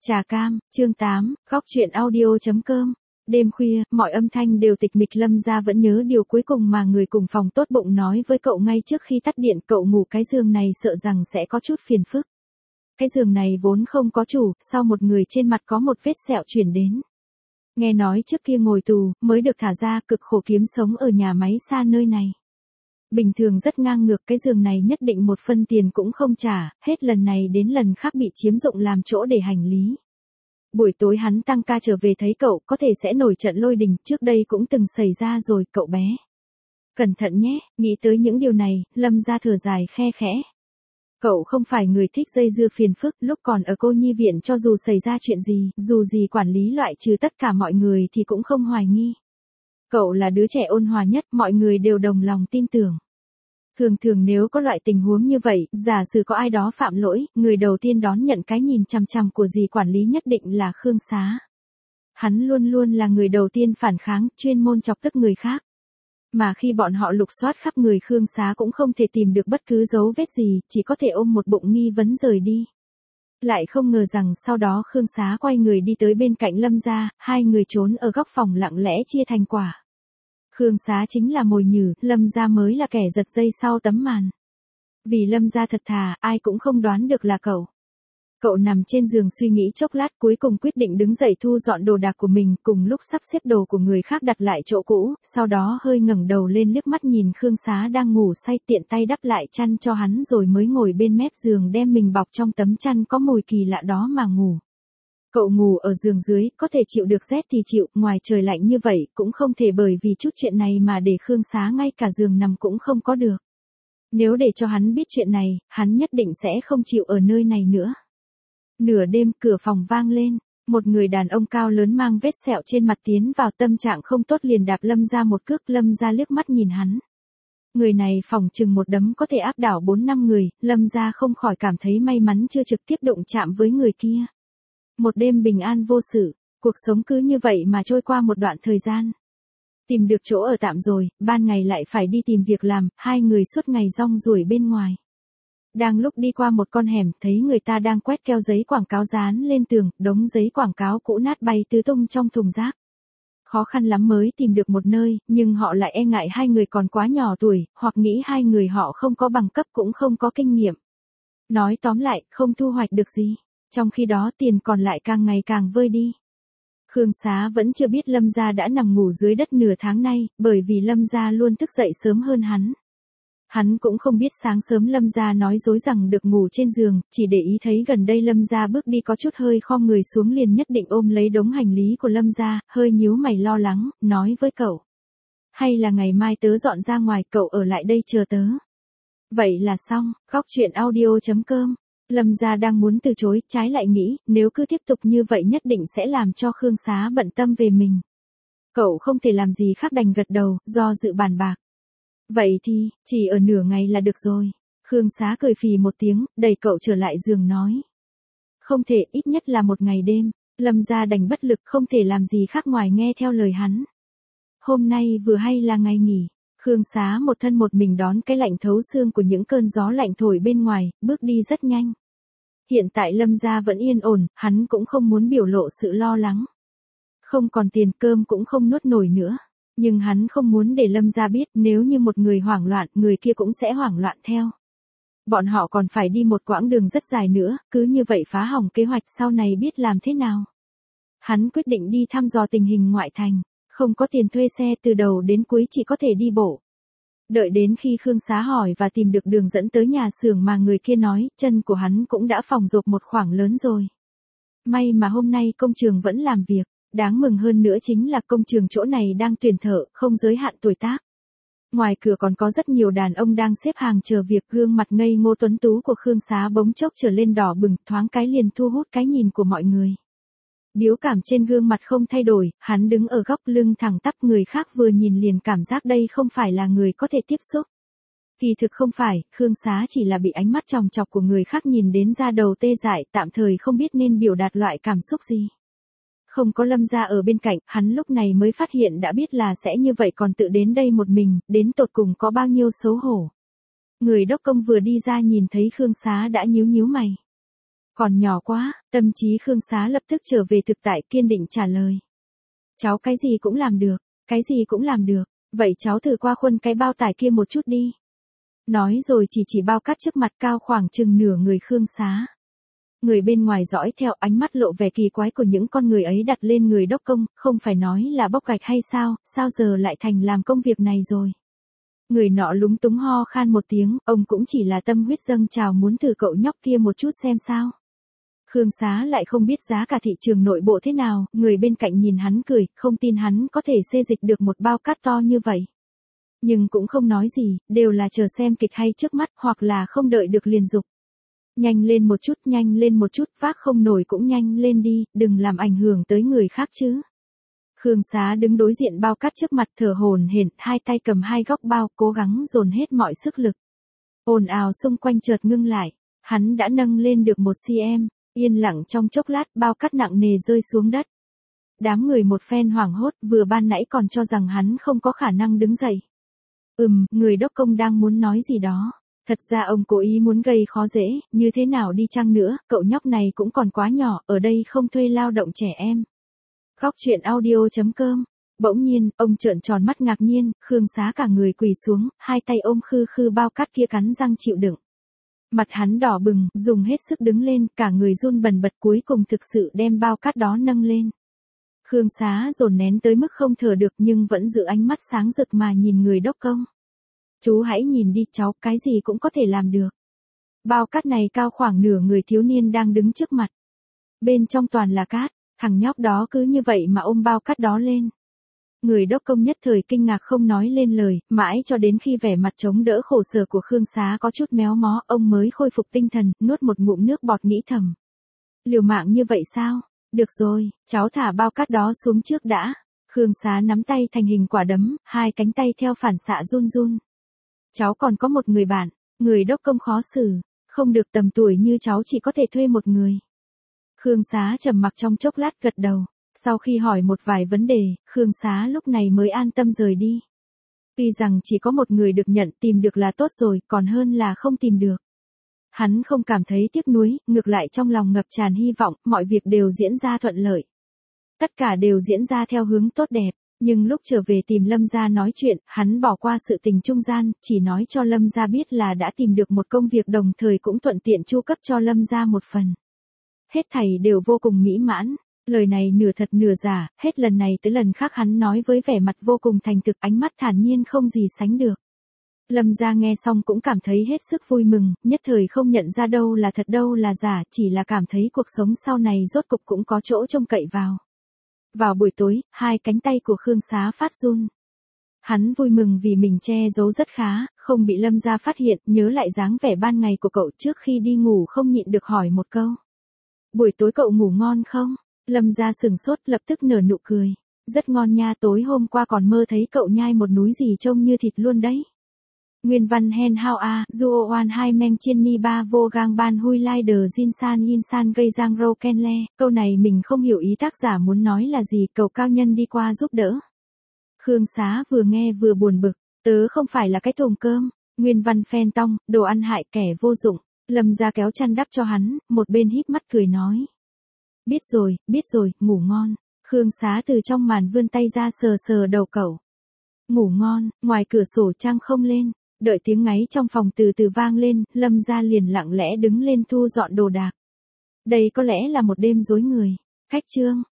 Trà cam, chương 8, góc truyện audio.com. Đêm khuya, mọi âm thanh đều tịch mịch. Lâm Gia vẫn nhớ điều cuối cùng mà người cùng phòng tốt bụng nói với cậu ngay trước khi tắt điện. Cậu ngủ cái giường này sợ rằng sẽ có chút phiền phức. Cái giường này vốn không có chủ, sau một người trên mặt có một vết sẹo chuyển đến. Nghe nói trước kia ngồi tù, mới được thả ra, cực khổ kiếm sống ở nhà máy xa nơi này. Bình thường rất ngang ngược, cái giường này nhất định một phân tiền cũng không trả, hết lần này đến lần khác bị chiếm dụng làm chỗ để hành lý. Buổi tối hắn tăng ca trở về thấy cậu, có thể sẽ nổi trận lôi đình, trước đây cũng từng xảy ra rồi, cậu bé. Cẩn thận nhé, nghĩ tới những điều này, Lâm Gia thở dài khe khẽ. Cậu không phải người thích dây dưa phiền phức, lúc còn ở cô nhi viện cho dù xảy ra chuyện gì, dù gì quản lý loại trừ tất cả mọi người thì cũng không hoài nghi. Cậu là đứa trẻ ôn hòa nhất, mọi người đều đồng lòng tin tưởng. Thường thường nếu có loại tình huống như vậy, giả sử có ai đó phạm lỗi, người đầu tiên đón nhận cái nhìn chằm chằm của dì quản lý nhất định là Khương Xá. Hắn luôn luôn là người đầu tiên phản kháng, chuyên môn chọc tức người khác. Mà khi bọn họ lục soát khắp người Khương Xá cũng không thể tìm được bất cứ dấu vết gì, chỉ có thể ôm một bụng nghi vấn rời đi. Lại không ngờ rằng sau đó Khương Xá quay người đi tới bên cạnh Lâm Gia, hai người trốn ở góc phòng lặng lẽ chia thành quả. Khương Xá chính là mồi nhử, Lâm Gia mới là kẻ giật dây sau tấm màn. Vì Lâm Gia thật thà, ai cũng không đoán được là cậu. Cậu nằm trên giường suy nghĩ chốc lát, cuối cùng quyết định đứng dậy thu dọn đồ đạc của mình, cùng lúc sắp xếp đồ của người khác đặt lại chỗ cũ, sau đó hơi ngẩng đầu lên liếc mắt nhìn Khương Xá đang ngủ say, tiện tay đắp lại chăn cho hắn rồi mới ngồi bên mép giường đem mình bọc trong tấm chăn có mùi kỳ lạ đó mà ngủ. Cậu ngủ ở giường dưới, có thể chịu được rét thì chịu, ngoài trời lạnh như vậy, cũng không thể bởi vì chút chuyện này mà để Khương Xá ngay cả giường nằm cũng không có được. Nếu để cho hắn biết chuyện này, hắn nhất định sẽ không chịu ở nơi này nữa. Nửa đêm, cửa phòng vang lên, một người đàn ông cao lớn mang vết sẹo trên mặt tiến vào, tâm trạng không tốt liền đạp Lâm Gia một cước. Lâm Gia liếc mắt nhìn hắn. Người này phỏng chừng một đấm có thể áp đảo 4-5 người, Lâm Gia không khỏi cảm thấy may mắn chưa trực tiếp đụng chạm với người kia. Một đêm bình an vô sự, cuộc sống cứ như vậy mà trôi qua một đoạn thời gian. Tìm được chỗ ở tạm rồi, ban ngày lại phải đi tìm việc làm, hai người suốt ngày rong ruổi bên ngoài. Đang lúc đi qua một con hẻm, thấy người ta đang quét keo giấy quảng cáo dán lên tường, đống giấy quảng cáo cũ nát bay tứ tung trong thùng rác. Khó khăn lắm mới tìm được một nơi, nhưng họ lại e ngại hai người còn quá nhỏ tuổi, hoặc nghĩ hai người họ không có bằng cấp cũng không có kinh nghiệm. Nói tóm lại, không thu hoạch được gì. Trong khi đó tiền còn lại càng ngày càng vơi đi. Khương Xá vẫn chưa biết Lâm Gia đã nằm ngủ dưới đất nửa tháng nay, bởi vì Lâm Gia luôn thức dậy sớm hơn hắn. Hắn cũng không biết sáng sớm Lâm Gia nói dối rằng được ngủ trên giường, chỉ để ý thấy gần đây Lâm Gia bước đi có chút hơi khom người xuống liền nhất định ôm lấy đống hành lý của Lâm Gia, hơi nhíu mày lo lắng, nói với cậu. Hay là ngày mai tớ dọn ra ngoài, cậu ở lại đây chờ tớ. Vậy là xong, góc truyện audio.com. Lâm Gia đang muốn từ chối, trái lại nghĩ, nếu cứ tiếp tục như vậy nhất định sẽ làm cho Khương Xá bận tâm về mình. Cậu không thể làm gì khác đành gật đầu, do dự bàn bạc. Vậy thì, chỉ ở nửa ngày là được rồi. Khương Xá cười phì một tiếng, đẩy cậu trở lại giường nói. Không thể, ít nhất là một ngày đêm. Lâm Gia đành bất lực, không thể làm gì khác ngoài nghe theo lời hắn. Hôm nay vừa hay là ngày nghỉ. Khương Xá một thân một mình đón cái lạnh thấu xương của những cơn gió lạnh thổi bên ngoài, bước đi rất nhanh. Hiện tại Lâm Gia vẫn yên ổn, hắn cũng không muốn biểu lộ sự lo lắng. Không còn tiền, cơm cũng không nuốt nổi nữa. Nhưng hắn không muốn để Lâm Gia biết, nếu như một người hoảng loạn, người kia cũng sẽ hoảng loạn theo. Bọn họ còn phải đi một quãng đường rất dài nữa, cứ như vậy phá hỏng kế hoạch sau này biết làm thế nào. Hắn quyết định đi thăm dò tình hình ngoại thành, không có tiền thuê xe, từ đầu đến cuối chỉ có thể đi bộ. Đợi đến khi Khương Xá hỏi và tìm được đường dẫn tới nhà xưởng mà người kia nói, chân của hắn cũng đã phỏng rộp một khoảng lớn rồi. May mà hôm nay công trường vẫn làm việc, đáng mừng hơn nữa chính là công trường chỗ này đang tuyển thợ, không giới hạn tuổi tác. Ngoài cửa còn có rất nhiều đàn ông đang xếp hàng chờ việc, gương mặt ngây ngô tuấn tú của Khương Xá bỗng chốc trở lên đỏ bừng, thoáng cái liền thu hút cái nhìn của mọi người. Biểu cảm trên gương mặt không thay đổi, hắn đứng ở góc lưng thẳng tắp, người khác vừa nhìn liền cảm giác đây không phải là người có thể tiếp xúc. Kỳ thực không phải, Khương Xá chỉ là bị ánh mắt chòng chọc của người khác nhìn đến da đầu tê dại, tạm thời không biết nên biểu đạt loại cảm xúc gì. Không có Lâm Gia ở bên cạnh, hắn lúc này mới phát hiện đã biết là sẽ như vậy còn tự đến đây một mình, đến tột cùng có bao nhiêu xấu hổ. Người đốc công vừa đi ra nhìn thấy Khương Xá đã nhíu nhíu mày. Còn nhỏ quá, tâm trí Khương Xá lập tức trở về thực tại kiên định trả lời. Cháu cái gì cũng làm được, cái gì cũng làm được, vậy cháu thử qua khuôn cái bao tải kia một chút đi. Nói rồi chỉ bao cát trước mặt cao khoảng chừng nửa người Khương Xá. Người bên ngoài dõi theo ánh mắt lộ vẻ kỳ quái của những con người ấy đặt lên người đốc công, không phải nói là bóc gạch hay sao giờ lại thành làm công việc này rồi. Người nọ lúng túng ho khan một tiếng, ông cũng chỉ là tâm huyết dâng trào muốn thử cậu nhóc kia một chút xem sao. Khương Xá lại không biết giá cả thị trường nội bộ thế nào, người bên cạnh nhìn hắn cười, không tin hắn có thể xê dịch được một bao cát to như vậy. Nhưng cũng không nói gì, đều là chờ xem kịch hay trước mắt, hoặc là không đợi được liền dục. Nhanh lên một chút, vác không nổi cũng nhanh lên đi, đừng làm ảnh hưởng tới người khác chứ. Khương Xá đứng đối diện bao cát trước mặt thở hổn hển, hai tay cầm hai góc bao, cố gắng dồn hết mọi sức lực. Ồn ào xung quanh chợt ngưng lại, hắn đã nâng lên được 1 cm, yên lặng trong chốc lát bao cát nặng nề rơi xuống đất. Đám người một phen hoảng hốt, vừa ban nãy còn cho rằng hắn không có khả năng đứng dậy. Người đốc công đang muốn nói gì đó. Thật ra ông cố ý muốn gây khó dễ, như thế nào đi chăng nữa, cậu nhóc này cũng còn quá nhỏ, ở đây không thuê lao động trẻ em. Khóc chuyện audio.com. Bỗng nhiên, ông trợn tròn mắt ngạc nhiên, Khương Xá cả người quỳ xuống, hai tay ôm khư bao cát kia cắn răng chịu đựng. Mặt hắn đỏ bừng, dùng hết sức đứng lên, cả người run bần bật cuối cùng thực sự đem bao cát đó nâng lên. Khương Xá dồn nén tới mức không thở được nhưng vẫn giữ ánh mắt sáng rực mà nhìn người đốc công. Chú hãy nhìn đi cháu, cái gì cũng có thể làm được. Bao cát này cao khoảng nửa người thiếu niên đang đứng trước mặt. Bên trong toàn là cát, thằng nhóc đó cứ như vậy mà ôm bao cát đó lên. Người đốc công nhất thời kinh ngạc không nói lên lời, mãi cho đến khi vẻ mặt chống đỡ khổ sở của Khương Xá có chút méo mó, ông mới khôi phục tinh thần, nuốt một ngụm nước bọt nghĩ thầm. Liều mạng như vậy sao? Được rồi, cháu thả bao cát đó xuống trước đã. Khương Xá nắm tay thành hình quả đấm, hai cánh tay theo phản xạ run run. Cháu còn có một người bạn, người đốc công khó xử, không được tầm tuổi như cháu chỉ có thể thuê một người. Khương Xá trầm mặc trong chốc lát gật đầu, sau khi hỏi một vài vấn đề, Khương Xá lúc này mới an tâm rời đi. Tuy rằng chỉ có một người được nhận tìm được là tốt rồi, còn hơn là không tìm được. Hắn không cảm thấy tiếc nuối, ngược lại trong lòng ngập tràn hy vọng, mọi việc đều diễn ra thuận lợi. Tất cả đều diễn ra theo hướng tốt đẹp. Nhưng lúc trở về tìm Lâm gia nói chuyện, hắn bỏ qua sự tình trung gian, chỉ nói cho Lâm gia biết là đã tìm được một công việc đồng thời cũng thuận tiện chu cấp cho Lâm gia một phần. Hết thảy đều vô cùng mỹ mãn, lời này nửa thật nửa giả, hết lần này tới lần khác hắn nói với vẻ mặt vô cùng thành thực, ánh mắt thản nhiên không gì sánh được. Lâm gia nghe xong cũng cảm thấy hết sức vui mừng, nhất thời không nhận ra đâu là thật đâu là giả, chỉ là cảm thấy cuộc sống sau này rốt cục cũng có chỗ trông cậy vào. Vào buổi tối, hai cánh tay của Khương Xá phát run. Hắn vui mừng vì mình che giấu rất khá, không bị Lâm gia phát hiện, nhớ lại dáng vẻ ban ngày của cậu trước khi đi ngủ không nhịn được hỏi một câu. Buổi tối cậu ngủ ngon không? Lâm gia sừng sốt lập tức nở nụ cười. Rất ngon nha, tối hôm qua còn mơ thấy cậu nhai một núi gì trông như thịt luôn đấy. Nguyên văn Hen Hao A, Duo Oan Hai Meng Chiên Ni Ba Vô Gang Ban Hui Lai Đờ Jin San Yin San Gây Giang Rô Ken Le. Câu này mình không hiểu ý tác giả muốn nói là gì, cầu cao nhân đi qua giúp đỡ. Khương Xá vừa nghe vừa buồn bực, tớ không phải là cái thùng cơm. Nguyên văn Phen Tong, đồ ăn hại kẻ vô dụng. Lâm gia kéo chăn đắp cho hắn, một bên híp mắt cười nói. Biết rồi, ngủ ngon. Khương Xá từ trong màn vươn tay ra sờ sờ đầu cậu. Ngủ ngon, ngoài cửa sổ trăng không lên. Đợi tiếng ngáy trong phòng từ từ vang lên, Lâm gia liền lặng lẽ đứng lên thu dọn đồ đạc. Đây có lẽ là một đêm rối người. Khách chương.